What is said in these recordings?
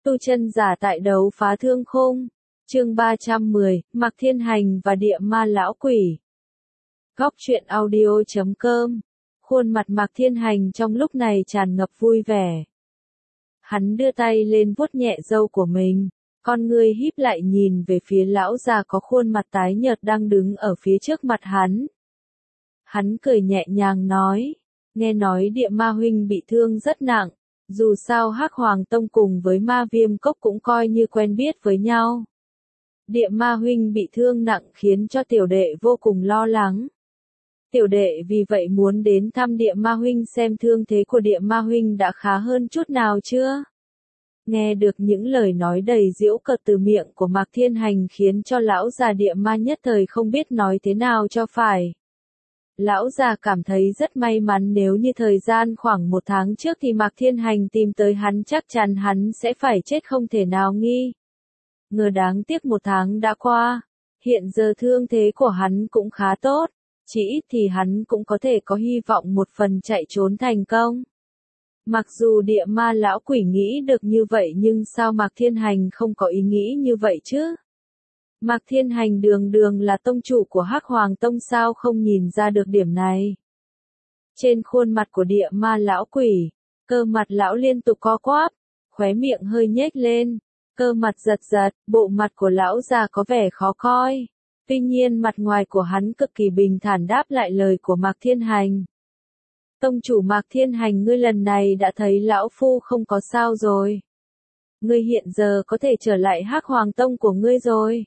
Tu chân giả tại đấu phá thương khung. Chương 310, Mạc Thiên Hành và Địa Ma Lão Quỷ. Góc truyện audio.com. Khuôn mặt Mạc Thiên Hành trong lúc này tràn ngập vui vẻ. Hắn đưa tay lên vuốt nhẹ râu của mình, con ngươi híp lại nhìn về phía lão già có khuôn mặt tái nhợt đang đứng ở phía trước mặt hắn. Hắn cười nhẹ nhàng nói, nghe nói Địa Ma huynh bị thương rất nặng. Dù sao Hắc Hoàng Tông cùng với Ma Viêm Cốc cũng coi như quen biết với nhau. Địa Ma huynh bị thương nặng khiến cho tiểu đệ vô cùng lo lắng. Tiểu đệ vì vậy muốn đến thăm Địa Ma huynh xem thương thế của Địa Ma huynh đã khá hơn chút nào chưa? Nghe được những lời nói đầy giễu cợt từ miệng của Mạc Thiên Hành khiến cho lão già Địa Ma nhất thời không biết nói thế nào cho phải. Lão già cảm thấy rất may mắn nếu như thời gian khoảng 1 tháng trước thì Mạc Thiên Hành tìm tới hắn chắc chắn hắn sẽ phải chết không thể nào nghi. Ngờ đáng tiếc 1 tháng đã qua, hiện giờ thương thế của hắn cũng khá tốt, chỉ ít thì hắn cũng có thể có hy vọng một phần chạy trốn thành công. Mặc dù Địa Ma lão quỷ nghĩ được như vậy nhưng sao Mạc Thiên Hành không có ý nghĩ như vậy chứ? Mạc Thiên Hành đường đường là tông chủ của Hắc Hoàng Tông sao không nhìn ra được điểm này. Trên khuôn mặt của Địa Ma lão quỷ, cơ mặt lão liên tục co quắp, khóe miệng hơi nhếch lên, cơ mặt giật giật, bộ mặt của lão già có vẻ khó coi. Tuy nhiên mặt ngoài của hắn cực kỳ bình thản đáp lại lời của Mạc Thiên Hành. Tông chủ Mạc Thiên Hành, ngươi lần này đã thấy lão phu không có sao rồi. Ngươi hiện giờ có thể trở lại Hắc Hoàng Tông của ngươi rồi.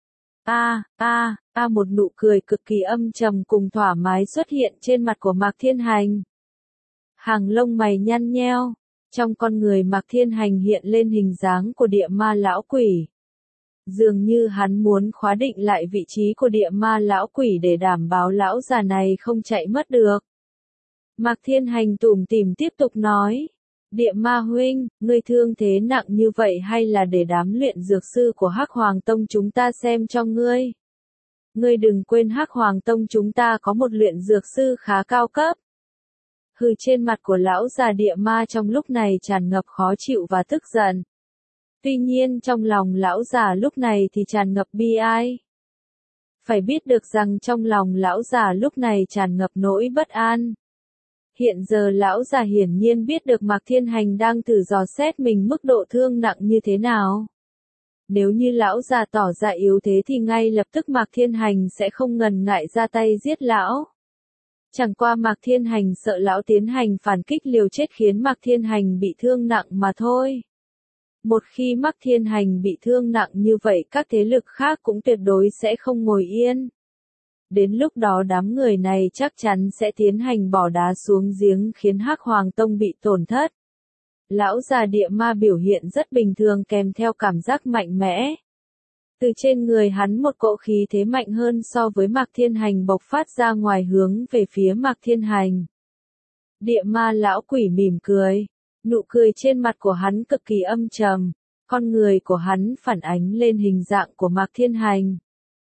Một nụ cười cực kỳ âm trầm cùng thoải mái xuất hiện trên mặt của Mạc Thiên Hành. Hàng lông mày nhăn nheo, trong con người Mạc Thiên Hành hiện lên hình dáng của Địa Ma lão quỷ. Dường như hắn muốn khóa định lại vị trí của Địa Ma lão quỷ để đảm bảo lão già này không chạy mất được. Mạc Thiên Hành tủm tỉm tiếp tục nói. Địa Ma huynh, ngươi thương thế nặng như vậy hay là để đám luyện dược sư của Hắc Hoàng Tông chúng ta xem cho ngươi? Ngươi đừng quên Hắc Hoàng Tông chúng ta có một luyện dược sư khá cao cấp. Hừ, trên mặt của lão già Địa Ma trong lúc này tràn ngập khó chịu và tức giận. Tuy nhiên trong lòng lão già lúc này thì tràn ngập bi ai. Phải biết được rằng trong lòng lão già lúc này tràn ngập nỗi bất an. Hiện giờ lão già hiển nhiên biết được Mạc Thiên Hành đang thử dò xét mình mức độ thương nặng như thế nào. Nếu như lão già tỏ ra yếu thế thì ngay lập tức Mạc Thiên Hành sẽ không ngần ngại ra tay giết lão. Chẳng qua Mạc Thiên Hành sợ lão tiến hành phản kích liều chết khiến Mạc Thiên Hành bị thương nặng mà thôi. Một khi Mạc Thiên Hành bị thương nặng như vậy các thế lực khác cũng tuyệt đối sẽ không ngồi yên. Đến lúc đó đám người này chắc chắn sẽ tiến hành bỏ đá xuống giếng khiến Hắc Hoàng Tông bị tổn thất. Lão già Địa Ma biểu hiện rất bình thường kèm theo cảm giác mạnh mẽ. Từ trên người hắn một cỗ khí thế mạnh hơn so với Mạc Thiên Hành bộc phát ra ngoài hướng về phía Mạc Thiên Hành. Địa Ma lão quỷ mỉm cười, nụ cười trên mặt của hắn cực kỳ âm trầm, con người của hắn phản ánh lên hình dạng của Mạc Thiên Hành.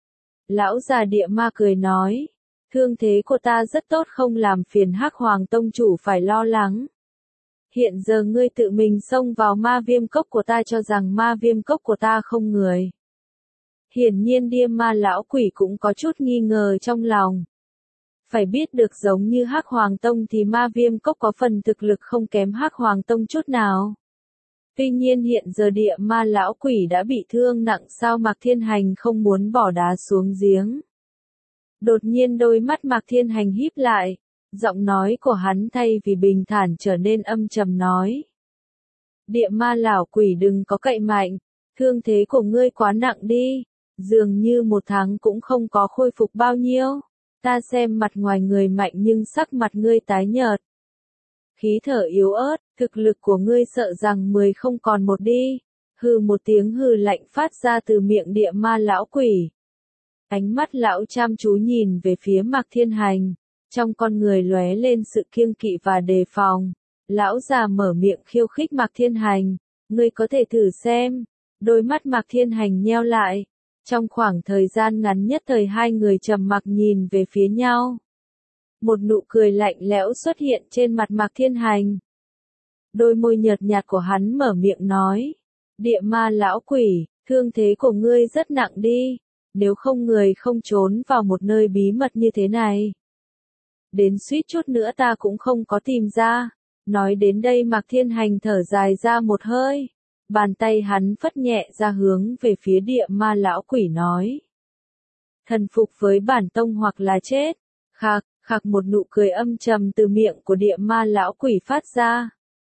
Lão già Địa Ma cười nói, thương thế của ta rất tốt không làm phiền Hắc Hoàng Tông chủ phải lo lắng. Hiện giờ ngươi tự mình xông vào Ma Viêm Cốc của ta cho rằng Ma Viêm Cốc của ta không người. Hiển nhiên Địa Ma lão quỷ cũng có chút nghi ngờ trong lòng. Phải biết được giống như Hắc Hoàng Tông thì Ma Viêm Cốc có phần thực lực không kém Hắc Hoàng Tông chút nào. Tuy nhiên hiện giờ Địa Ma lão quỷ đã bị thương nặng sao Mạc Thiên Hành không muốn bỏ đá xuống giếng. Đột nhiên đôi mắt Mạc Thiên Hành híp lại, giọng nói của hắn thay vì bình thản trở nên âm trầm nói. Địa Ma lão quỷ đừng có cậy mạnh, thương thế của ngươi quá nặng đi, dường như 1 tháng cũng không có khôi phục bao nhiêu. Ta xem mặt ngoài người mạnh nhưng sắc mặt ngươi tái nhợt. Khí thở yếu ớt, thực lực của ngươi sợ rằng 10 không còn 1 đi. Hừ, một tiếng hừ lạnh phát ra từ miệng Địa Ma lão quỷ. Ánh mắt lão chăm chú nhìn về phía Mạc Thiên Hành, trong con người lóe lên sự kiêng kỵ và đề phòng. Lão già mở miệng khiêu khích Mạc Thiên Hành, ngươi có thể thử xem. Đôi mắt Mạc Thiên Hành nheo lại. Trong khoảng thời gian ngắn nhất thời hai người trầm mặc nhìn về phía nhau. Một nụ cười lạnh lẽo xuất hiện trên mặt Mạc Thiên Hành. Đôi môi nhợt nhạt của hắn mở miệng nói. Địa ma lão quỷ, thương thế của ngươi rất nặng đi, nếu không người không trốn vào một nơi bí mật như thế này. Đến suýt chút nữa ta cũng không có tìm ra. Nói đến đây Mạc Thiên Hành thở dài ra một hơi. Bàn tay hắn phất nhẹ ra hướng về phía địa ma lão quỷ nói. Thần phục với bản tông hoặc là chết. Khạc, khạc, một nụ cười âm trầm từ miệng của địa ma lão quỷ phát ra.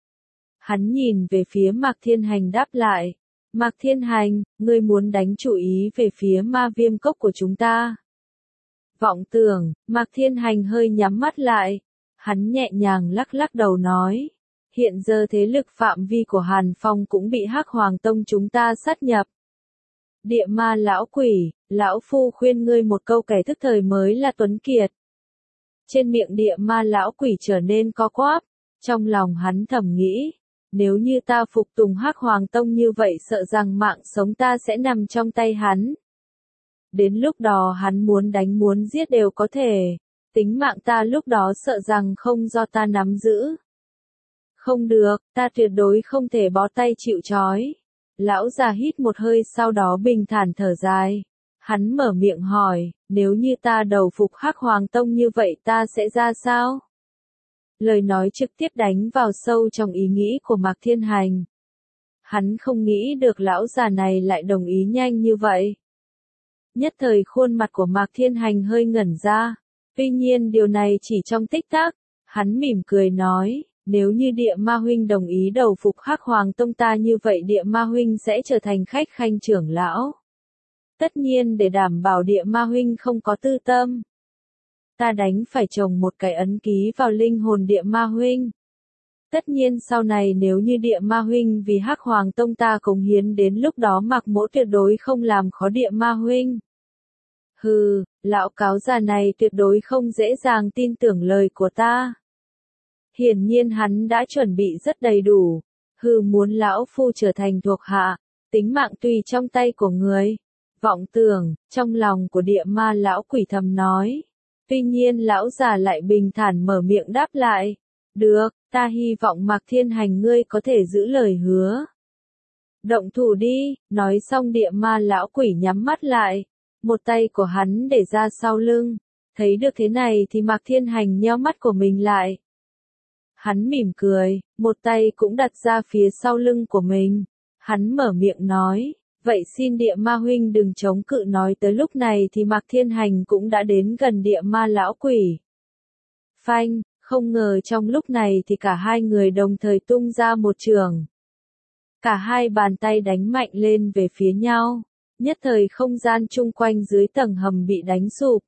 Hắn nhìn về phía Mạc Thiên Hành đáp lại. Mạc Thiên Hành, ngươi muốn đánh chủ ý về phía ma viêm cốc của chúng ta. Vọng tưởng, Mạc Thiên Hành hơi nhắm mắt lại. Hắn nhẹ nhàng lắc lắc đầu nói. Hiện giờ thế lực phạm vi của Hàn Phong cũng bị Hắc Hoàng Tông chúng ta sát nhập. Địa ma lão quỷ, lão phu khuyên ngươi một câu, kẻ thức thời mới là tuấn kiệt. Trên miệng địa ma lão quỷ trở nên co quắp. Trong lòng hắn thầm nghĩ. Nếu như ta phục tùng Hắc Hoàng Tông như vậy, sợ rằng mạng sống ta sẽ nằm trong tay hắn. Đến lúc đó hắn muốn đánh muốn giết đều có thể. Tính mạng ta lúc đó sợ rằng không do ta nắm giữ. Không được, ta tuyệt đối không thể bó tay chịu trói. Lão già hít một hơi sau đó bình thản thở dài. Hắn mở miệng hỏi, nếu như ta đầu phục Hắc Hoàng Tông như vậy ta sẽ ra sao? Lời nói trực tiếp đánh vào sâu trong ý nghĩ của Mạc Thiên Hành. Hắn không nghĩ được lão già này lại đồng ý nhanh như vậy. Nhất thời khuôn mặt của Mạc Thiên Hành hơi ngẩn ra. Tuy nhiên điều này chỉ trong tích tắc. Hắn mỉm cười nói, nếu như địa ma huynh đồng ý đầu phục Hắc Hoàng Tông ta như vậy địa ma huynh sẽ trở thành khách khanh trưởng lão. Tất nhiên để đảm bảo địa ma huynh không có tư tâm. Ta đánh phải trồng một cái ấn ký vào linh hồn địa ma huynh. Tất nhiên sau này nếu như địa ma huynh vì Hắc Hoàng Tông ta cống hiến, đến lúc đó Mạc Mỗ tuyệt đối không làm khó địa ma huynh. Hừ, lão cáo già này tuyệt đối không dễ dàng tin tưởng lời của ta. Hiển nhiên hắn đã chuẩn bị rất đầy đủ. Hừ, muốn lão phu trở thành thuộc hạ, tính mạng tùy trong tay của người. Vọng tưởng, trong lòng của địa ma lão quỷ thầm nói. Tuy nhiên lão già lại bình thản mở miệng đáp lại. Được, ta hy vọng Mạc Thiên Hành ngươi có thể giữ lời hứa. Động thủ đi, nói xong địa ma lão quỷ nhắm mắt lại. Một tay của hắn để ra sau lưng. Thấy được thế này thì Mạc Thiên Hành nheo mắt của mình lại. Hắn mỉm cười, một tay cũng đặt ra phía sau lưng của mình. Hắn mở miệng nói, vậy xin địa ma huynh đừng chống cự. Nói tới lúc này thì Mạc Thiên Hành cũng đã đến gần địa ma lão quỷ. Phanh, không ngờ trong lúc này thì cả hai người đồng thời tung ra một chưởng. Cả hai bàn tay đánh mạnh lên về phía nhau. Nhất thời không gian chung quanh dưới tầng hầm bị đánh sụp.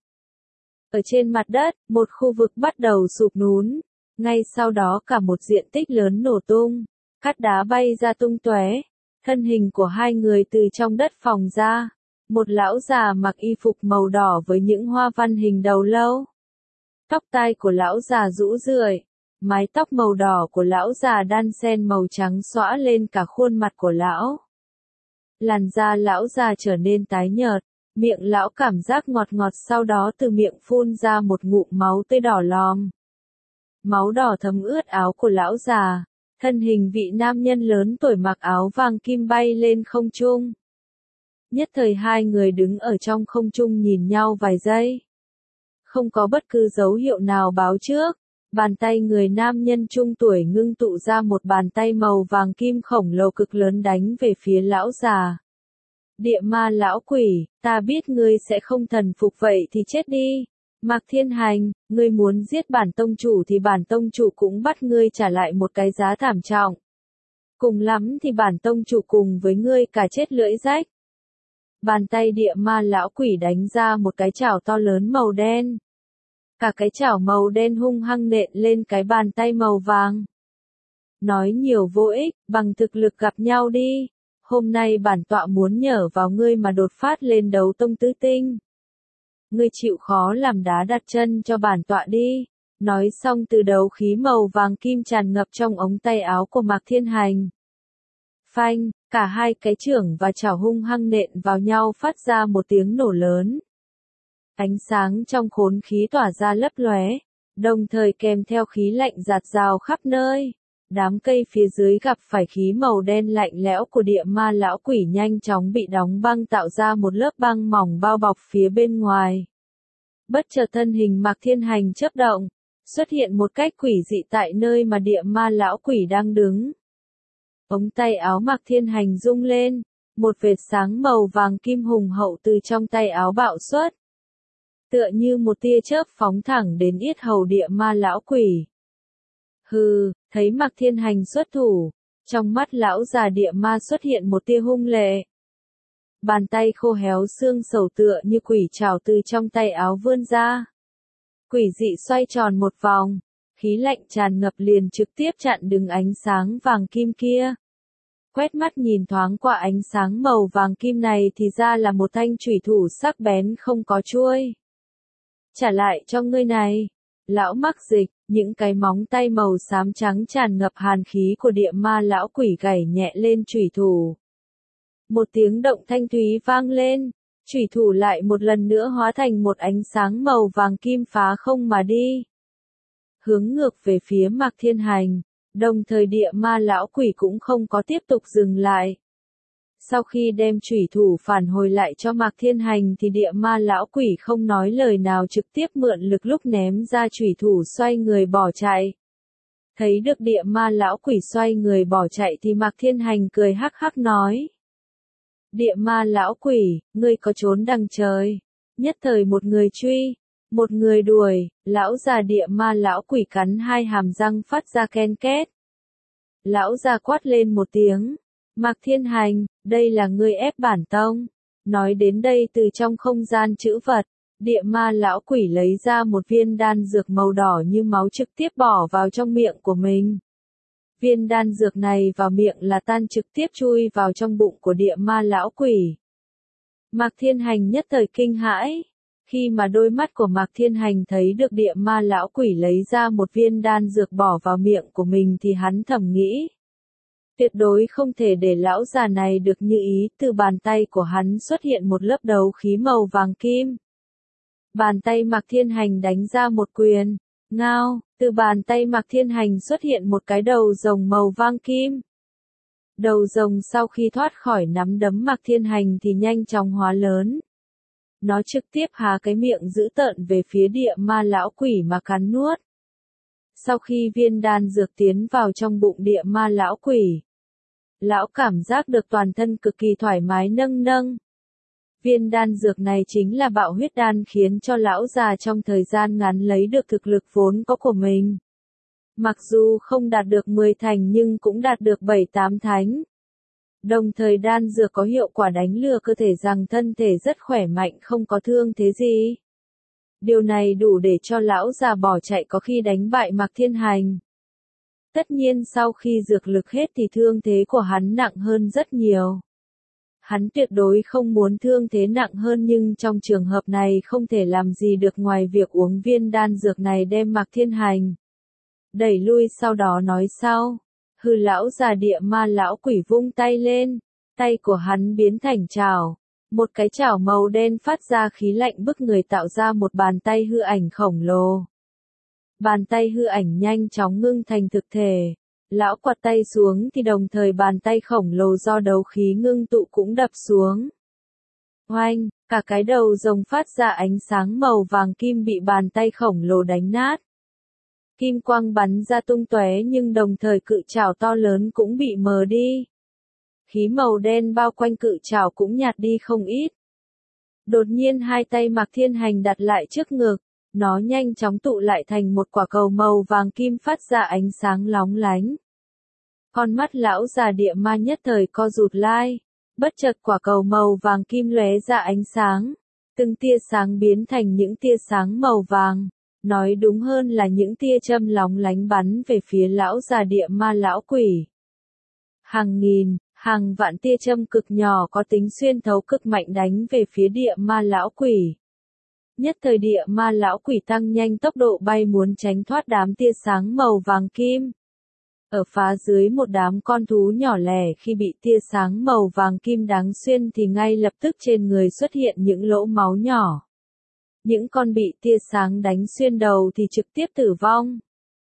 Ở trên mặt đất, một khu vực bắt đầu sụp lún. Ngay sau đó cả một diện tích lớn nổ tung. Cát đá bay ra tung tóe. Thân hình của hai người từ trong đất phồng ra. Một lão già mặc y phục màu đỏ với những hoa văn hình đầu lâu. Tóc tai của lão già rũ rượi. Mái tóc màu đỏ của lão già đan xen màu trắng xõa lên cả khuôn mặt của lão. Làn da lão già trở nên tái nhợt, miệng lão cảm giác ngọt ngọt, sau đó từ miệng phun ra một ngụm máu tươi đỏ lòm. Máu đỏ thấm ướt áo của lão già, thân hình vị nam nhân lớn tuổi mặc áo vàng kim bay lên không trung. Nhất thời hai người đứng ở trong không trung nhìn nhau vài giây. Không có bất cứ dấu hiệu nào báo trước. Bàn tay người nam nhân trung tuổi ngưng tụ ra một bàn tay màu vàng kim khổng lồ cực lớn đánh về phía lão già. Địa ma lão quỷ, ta biết ngươi sẽ không thần phục, vậy thì chết đi. Mạc Thiên Hành, ngươi muốn giết bản tông chủ thì bản tông chủ cũng bắt ngươi trả lại một cái giá thảm trọng. Cùng lắm thì bản tông chủ cùng với ngươi cả chết lưỡi rách. Bàn tay địa ma lão quỷ đánh ra một cái chảo to lớn màu đen. Cả cái chảo màu đen hung hăng nện lên cái bàn tay màu vàng. Nói nhiều vô ích, bằng thực lực gặp nhau đi. Hôm nay bản tọa muốn nhờ vào ngươi mà đột phát lên đấu tông tứ tinh. Ngươi chịu khó làm đá đặt chân cho bản tọa đi. Nói xong từ đấu khí màu vàng kim tràn ngập trong ống tay áo của Mạc Thiên Hành. Phanh, cả hai cái chưởng và chảo hung hăng nện vào nhau phát ra một tiếng nổ lớn. Ánh sáng trong khốn khí tỏa ra lấp lóe, đồng thời kèm theo khí lạnh rạt rào khắp nơi. Đám cây phía dưới gặp phải khí màu đen lạnh lẽo của địa ma lão quỷ nhanh chóng bị đóng băng tạo ra một lớp băng mỏng bao bọc phía bên ngoài. Bất chợt thân hình Mạc Thiên Hành chớp động, xuất hiện một cách quỷ dị tại nơi mà địa ma lão quỷ đang đứng. Ống tay áo Mạc Thiên Hành rung lên, một vệt sáng màu vàng kim hùng hậu từ trong tay áo bạo xuất. Tựa như một tia chớp phóng thẳng đến yết hầu địa ma lão quỷ. Hừ, thấy Mạc Thiên Hành xuất thủ, trong mắt lão già địa ma xuất hiện một tia hung lệ. Bàn tay khô héo xương sầu tựa như quỷ trảo từ trong tay áo vươn ra. Quỷ dị xoay tròn một vòng, khí lạnh tràn ngập liền trực tiếp chặn đứng ánh sáng vàng kim kia. Quét mắt nhìn thoáng qua ánh sáng màu vàng kim này thì ra là một thanh chủy thủ sắc bén không có chuôi. Trả lại cho ngươi này. Lão Mạc Dịch, những cái móng tay màu xám trắng tràn ngập hàn khí của địa ma lão quỷ gảy nhẹ lên chủy thủ. Một tiếng động thanh thúy vang lên, chủy thủ lại một lần nữa hóa thành một ánh sáng màu vàng kim phá không mà đi. Hướng ngược về phía Mạc Thiên Hành, đồng thời địa ma lão quỷ cũng không có tiếp tục dừng lại. Sau khi đem chủy thủ phản hồi lại cho Mạc Thiên Hành thì địa ma lão quỷ không nói lời nào trực tiếp mượn lực lúc ném ra chủy thủ xoay người bỏ chạy. Thấy được địa ma lão quỷ xoay người bỏ chạy thì Mạc Thiên Hành cười hắc hắc nói. Địa ma lão quỷ, ngươi có trốn đằng trời. Nhất thời một người truy, một người đuổi, lão già địa ma lão quỷ cắn hai hàm răng phát ra ken két. Lão già quát lên một tiếng. Mạc Thiên Hành, đây là ngươi ép bản tông. Nói đến đây từ trong không gian trữ vật, địa ma lão quỷ lấy ra một viên đan dược màu đỏ như máu trực tiếp bỏ vào trong miệng của mình. Viên đan dược này vào miệng là tan trực tiếp chui vào trong bụng của địa ma lão quỷ. Mạc Thiên Hành nhất thời kinh hãi. Khi mà đôi mắt của Mạc Thiên Hành thấy được địa ma lão quỷ lấy ra một viên đan dược bỏ vào miệng của mình thì hắn thầm nghĩ. Tuyệt đối không thể để lão già này được như ý, từ bàn tay của hắn xuất hiện một lớp đấu khí màu vàng kim. Bàn tay Mạc Thiên Hành đánh ra một quyền, ngao, từ bàn tay Mạc Thiên Hành xuất hiện một cái đầu rồng màu vàng kim. Đầu rồng sau khi thoát khỏi nắm đấm Mạc Thiên Hành thì nhanh chóng hóa lớn. Nó trực tiếp há cái miệng dữ tợn về phía địa ma lão quỷ mà cắn nuốt. Sau khi viên đan dược tiến vào trong bụng địa ma lão quỷ, lão cảm giác được toàn thân cực kỳ thoải mái nâng nâng. Viên đan dược này chính là bạo huyết đan khiến cho lão già trong thời gian ngắn lấy được thực lực vốn có của mình. Mặc dù không đạt được 10 thành nhưng cũng đạt được 7-8 thánh. Đồng thời đan dược có hiệu quả đánh lừa cơ thể rằng thân thể rất khỏe mạnh không có thương thế gì. Điều này đủ để cho lão già bỏ chạy có khi đánh bại Mạc Thiên Hành. Tất nhiên sau khi dược lực hết thì thương thế của hắn nặng hơn rất nhiều. Hắn tuyệt đối không muốn thương thế nặng hơn nhưng trong trường hợp này không thể làm gì được ngoài việc uống viên đan dược này đem Mạc Thiên Hành đẩy lui sau đó nói sau. Hư lão già địa ma lão quỷ vung tay lên, tay của hắn biến thành chảo. Một cái chảo màu đen phát ra khí lạnh bức người tạo ra một bàn tay hư ảnh khổng lồ. Bàn tay hư ảnh nhanh chóng ngưng thành thực thể. Lão quạt tay xuống thì đồng thời bàn tay khổng lồ do đấu khí ngưng tụ cũng đập xuống. Oanh, cả cái đầu rồng phát ra ánh sáng màu vàng kim bị bàn tay khổng lồ đánh nát. Kim quang bắn ra tung tóe nhưng đồng thời cự trảo to lớn cũng bị mờ đi. Khí màu đen bao quanh cự trảo cũng nhạt đi không ít. Đột nhiên hai tay Mạc Thiên Hành đặt lại trước ngực, nó nhanh chóng tụ lại thành một quả cầu màu vàng kim phát ra ánh sáng lóng lánh. Con mắt lão già địa ma nhất thời co rụt lại, bất chợt quả cầu màu vàng kim lóe ra ánh sáng, từng tia sáng biến thành những tia sáng màu vàng, nói đúng hơn là những tia châm lóng lánh bắn về phía lão già địa ma lão quỷ. Hàng nghìn, hàng vạn tia châm cực nhỏ có tính xuyên thấu cực mạnh đánh về phía địa ma lão quỷ. Nhất thời địa ma lão quỷ tăng nhanh tốc độ bay muốn tránh thoát đám tia sáng màu vàng kim. Ở phá dưới một đám con thú nhỏ lẻ khi bị tia sáng màu vàng kim đáng xuyên thì ngay lập tức trên người xuất hiện những lỗ máu nhỏ. Những con bị tia sáng đánh xuyên đầu thì trực tiếp tử vong.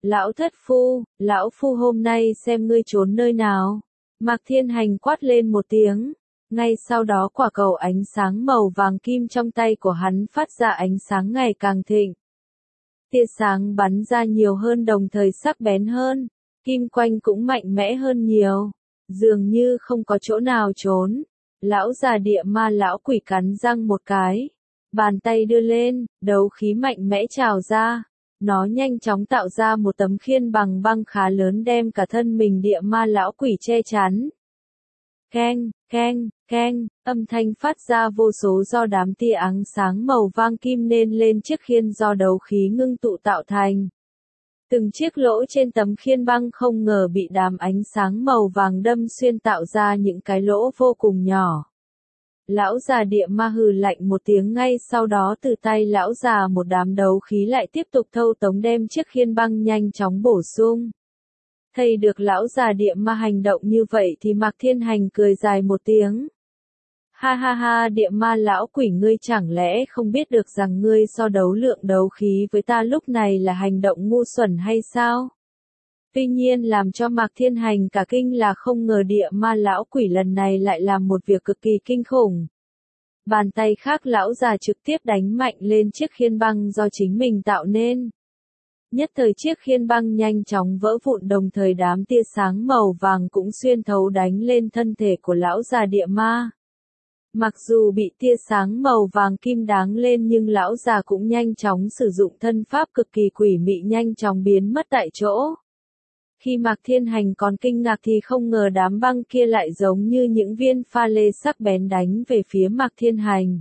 Lão thất phu, lão phu hôm nay xem ngươi trốn nơi nào. Mạc Thiên Hành quát lên một tiếng. Ngay sau đó quả cầu ánh sáng màu vàng kim trong tay của hắn phát ra ánh sáng ngày càng thịnh. Tia sáng bắn ra nhiều hơn đồng thời sắc bén hơn, kim quanh cũng mạnh mẽ hơn nhiều. Dường như không có chỗ nào trốn. Lão già địa ma lão quỷ cắn răng một cái. Bàn tay đưa lên, đấu khí mạnh mẽ trào ra. Nó nhanh chóng tạo ra một tấm khiên bằng băng khá lớn đem cả thân mình địa ma lão quỷ che chắn. Keng, keng, keng, âm thanh phát ra vô số do đám tia ánh sáng màu vàng kim nên lên chiếc khiên do đấu khí ngưng tụ tạo thành. Từng chiếc lỗ trên tấm khiên băng không ngờ bị đám ánh sáng màu vàng đâm xuyên tạo ra những cái lỗ vô cùng nhỏ. Lão già địa ma hừ lạnh một tiếng, ngay sau đó từ tay lão già một đám đấu khí lại tiếp tục thâu tống đem chiếc khiên băng nhanh chóng bổ sung. Thấy được lão già địa ma hành động như vậy thì Mạc Thiên Hành cười dài một tiếng. Ha ha ha, địa ma lão quỷ, ngươi chẳng lẽ không biết được rằng ngươi so đấu lượng đấu khí với ta lúc này là hành động ngu xuẩn hay sao? Tuy nhiên làm cho Mạc Thiên Hành cả kinh là không ngờ địa ma lão quỷ lần này lại làm một việc cực kỳ kinh khủng. Bàn tay khác lão già trực tiếp đánh mạnh lên chiếc khiên băng do chính mình tạo nên. Nhất thời chiếc khiên băng nhanh chóng vỡ vụn, đồng thời đám tia sáng màu vàng cũng xuyên thấu đánh lên thân thể của lão già địa ma. Mặc dù bị tia sáng màu vàng kim đáng lên nhưng lão già cũng nhanh chóng sử dụng thân pháp cực kỳ quỷ mị nhanh chóng biến mất tại chỗ. Khi Mạc Thiên Hành còn kinh ngạc thì không ngờ đám băng kia lại giống như những viên pha lê sắc bén đánh về phía Mạc Thiên Hành.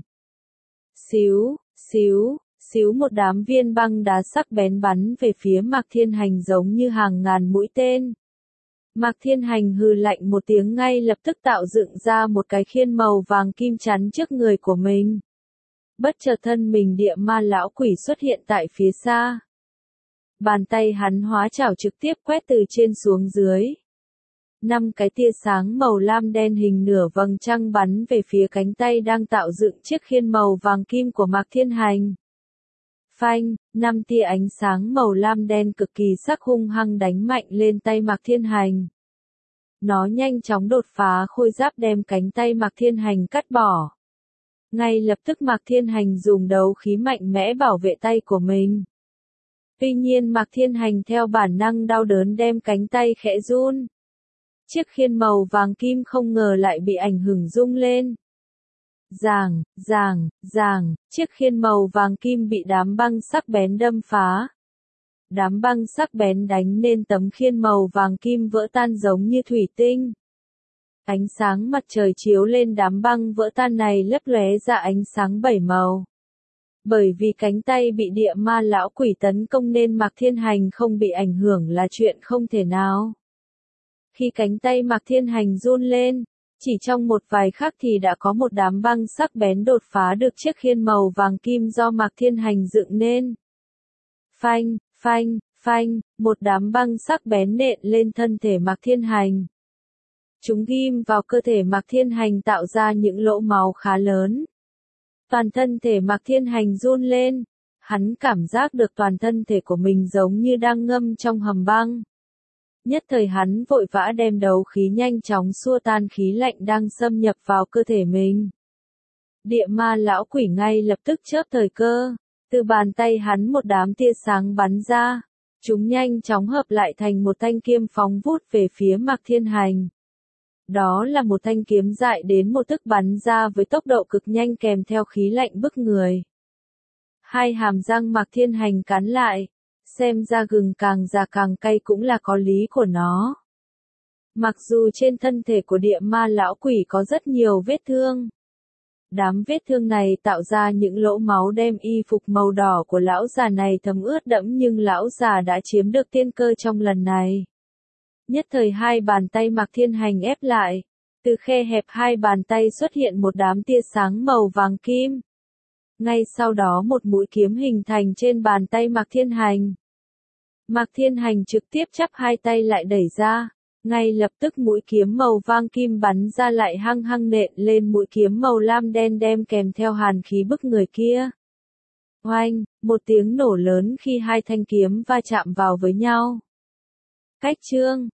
Xíu, xíu, xíu, một đám viên băng đá sắc bén bắn về phía Mạc Thiên Hành giống như hàng ngàn mũi tên. Mạc Thiên Hành hừ lạnh một tiếng, ngay lập tức tạo dựng ra một cái khiên màu vàng kim chắn trước người của mình. Bất chợt thân mình địa ma lão quỷ xuất hiện tại phía xa. Bàn tay hắn hóa chảo trực tiếp quét từ trên xuống dưới. 5 cái tia sáng màu lam đen hình nửa vầng trăng bắn về phía cánh tay đang tạo dựng chiếc khiên màu vàng kim của Mạc Thiên Hành. Phanh, 5 tia ánh sáng màu lam đen cực kỳ sắc hung hăng đánh mạnh lên tay Mạc Thiên Hành. Nó nhanh chóng đột phá khôi giáp đem cánh tay Mạc Thiên Hành cắt bỏ. Ngay lập tức Mạc Thiên Hành dùng đấu khí mạnh mẽ bảo vệ tay của mình. Tuy nhiên Mạc Thiên Hành theo bản năng đau đớn đem cánh tay khẽ run. Chiếc khiên màu vàng kim không ngờ lại bị ảnh hưởng rung lên. Ràng, ràng, ràng, chiếc khiên màu vàng kim bị đám băng sắc bén đâm phá. Đám băng sắc bén đánh nên tấm khiên màu vàng kim vỡ tan giống như thủy tinh. Ánh sáng mặt trời chiếu lên đám băng vỡ tan này lấp lóe ra ánh sáng 7 màu. Bởi vì cánh tay bị địa ma lão quỷ tấn công nên Mạc Thiên Hành không bị ảnh hưởng là chuyện không thể nào. Khi cánh tay Mạc Thiên Hành run lên, chỉ trong một vài khắc thì đã có một đám băng sắc bén đột phá được chiếc khiên màu vàng kim do Mạc Thiên Hành dựng nên. Phanh, phanh, phanh, một đám băng sắc bén nện lên thân thể Mạc Thiên Hành. Chúng ghim vào cơ thể Mạc Thiên Hành tạo ra những lỗ máu khá lớn. Toàn thân thể Mạc Thiên Hành run lên, hắn cảm giác được toàn thân thể của mình giống như đang ngâm trong hầm băng. Nhất thời hắn vội vã đem đấu khí nhanh chóng xua tan khí lạnh đang xâm nhập vào cơ thể mình. Địa ma lão quỷ ngay lập tức chớp thời cơ, từ bàn tay hắn một đám tia sáng bắn ra, chúng nhanh chóng hợp lại thành một thanh kiếm phóng vút về phía Mạc Thiên Hành. Đó là một thanh kiếm dài đến một tấc bắn ra với tốc độ cực nhanh kèm theo khí lạnh bức người. Hai hàm răng Mạc Thiên Hành cắn lại, xem ra gừng càng già càng cay cũng là có lý của nó. Mặc dù trên thân thể của địa ma lão quỷ có rất nhiều vết thương. Đám vết thương này tạo ra những lỗ máu đem y phục màu đỏ của lão già này thấm ướt đẫm, nhưng lão già đã chiếm được tiên cơ trong lần này. Nhất thời hai bàn tay Mạc Thiên Hành ép lại, từ khe hẹp hai bàn tay xuất hiện một đám tia sáng màu vàng kim. Ngay sau đó một mũi kiếm hình thành trên bàn tay Mạc Thiên Hành. Mạc Thiên Hành trực tiếp chắp hai tay lại đẩy ra, ngay lập tức mũi kiếm màu vàng kim bắn ra lại hăng hăng nện lên mũi kiếm màu lam đen đem kèm theo hàn khí bức người kia. Oanh, một tiếng nổ lớn khi hai thanh kiếm va chạm vào với nhau. Cách chương